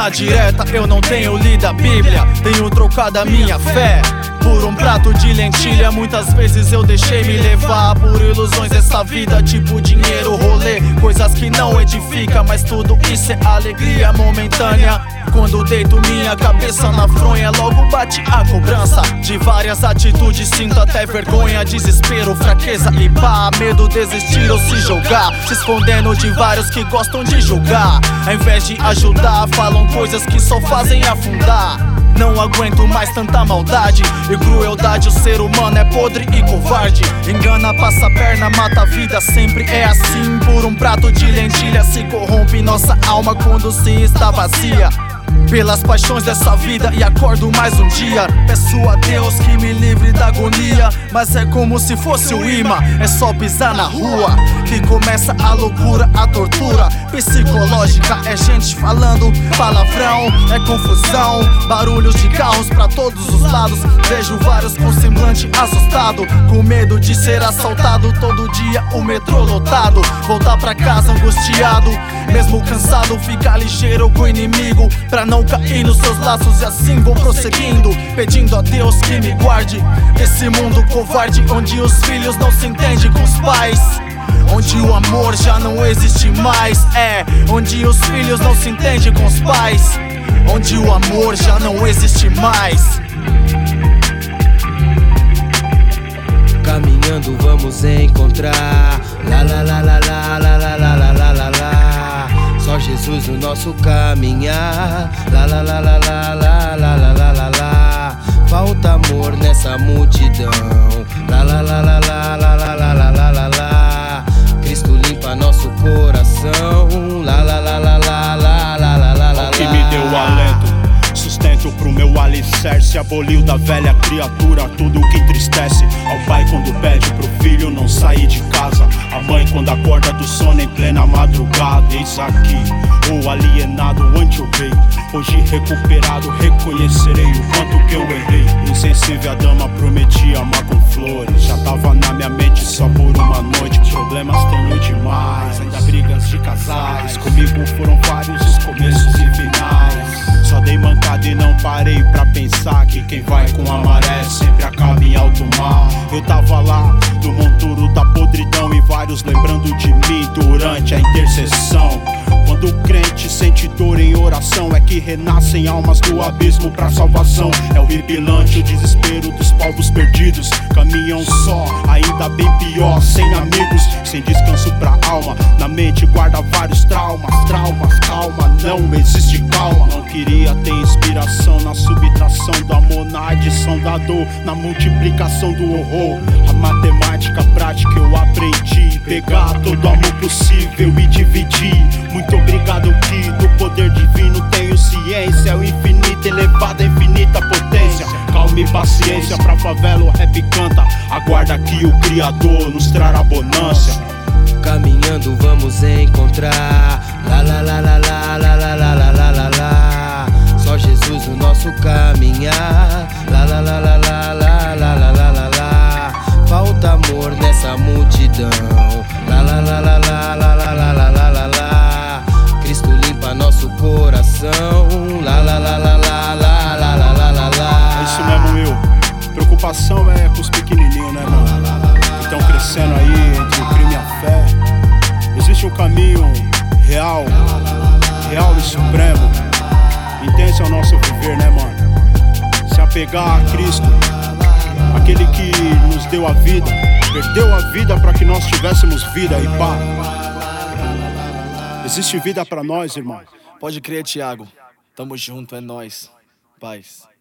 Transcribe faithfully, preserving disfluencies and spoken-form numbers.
na direta, eu não tenho lido a Bíblia, tenho trocado a minha fé por um prato de lentilha. Muitas vezes eu deixei me levar por ilusões dessa vida, tipo dinheiro, rolê, coisas que não edificam. Mas tudo isso é alegria momentânea. Quando deito minha cabeça na fronha, logo bate a cobrança de várias atitudes. Sinto até vergonha, desespero, fraqueza e pá, medo, desistir ou se jogar, se escondendo de vários que gostam de julgar. Ao invés de ajudar, falam coisas que só fazem afundar. Não aguento mais tanta maldade e crueldade. O ser humano é podre e covarde. Engana, passa a perna, mata a vida. Sempre é assim. Por um prato de lentilha se corrompe nossa alma quando se está vazia pelas paixões dessa vida. E acordo mais um dia, peço a Deus que me livre da agonia. Mas é como se fosse o imã, é só pisar na rua que começa a loucura, a tortura psicológica. É gente falando palavrão, é confusão, barulhos de carros pra todos os lados. Vejo vários com semblante assustado, com medo de ser assaltado. Todo dia o metrô lotado, voltar pra casa angustiado, mesmo cansado, ficar ligeiro com o inimigo pra não cair nos seus laços. E assim vou prosseguindo, pedindo a Deus que me guarde desse mundo covarde, onde os filhos não se entendem com os pais, onde o amor já não existe mais. É, onde os filhos não se entendem com os pais, onde o amor já não existe mais. Caminhando vamos encontrar lá lá lá lá lá lá lá lá lá lá lá lá. Só Jesus no nosso caminhar. Lá lá lá lá lá lá lá lá lá lá lá. Falta amor nessa multidão. Lá lá lá lá lá lá lá lá lá lá lá lá. Cristo limpa nosso coração. Lá lá lá lá lá lá lá lá lá lá. Que me deu alento, sustento pro meu alicerce. Aboliu da velha criatura tudo o que entristece. Ao pai quando pede pro filho não sair de casa, a mãe quando acorda do sono em plena madrugada. Eis aqui o alienado ante o rei, hoje recuperado reconhecerei o quanto que eu errei. Insensível a dama prometi amar com flores, já tava na minha mente só por uma noite. Problemas tenho demais, ainda brigas de casais. Comigo foram vários os começos e finais. Só dei mancada e não parei pra pensar que quem vai com a maré sempre acaba em alto mar. Eu tava lá no monturo da podridão e vários lembrando de mim durante a intercessão. Quando o crente sente dor em oração, é que renascem almas do abismo pra salvação. É horripilante o desespero dos povos perdidos, caminham só, ainda bem pior, sem amigos, sem descanso pra alma. Na mente guarda vários traumas, traumas, calma, não existe calma. Não queria ter inspiração na subtração do amor, na adição da dor, na multiplicação do horror. A matemática prática eu aprendi, pegar todo amor possível e dividir. Muito obrigado que do poder divino tenho ciência, o infinito elevado a infinita potência. Calma e paciência pra favela o rap canta, aguarda que o Criador nos trará bonância. Caminhando vamos encontrar lá lá lá lá lá lá lá lá lá lá lá lá. Só Jesus no nosso caminhar. Lá lá lá lá lá lá lá lá lá lá lá. Falta amor nessa multidão. Lá lá lá lá lá lá lá lá lá lá lá lá. Cristo limpa nosso coração. Lá lá lá lá lá lá lá lá lá lá lá. É isso mesmo, Will. Preocupação é com os pequenininhos, né, mano? Que estão crescendo aí entre o crime e a fé. Existe um caminho real, real e supremo. Intenso é o nosso viver, né, mano? Se apegar a Cristo, aquele que nos deu a vida, perdeu a vida para que nós tivéssemos vida e pá. Existe vida pra nós, irmão. Pode crer, Thiago. Tamo junto, é nóis. Paz.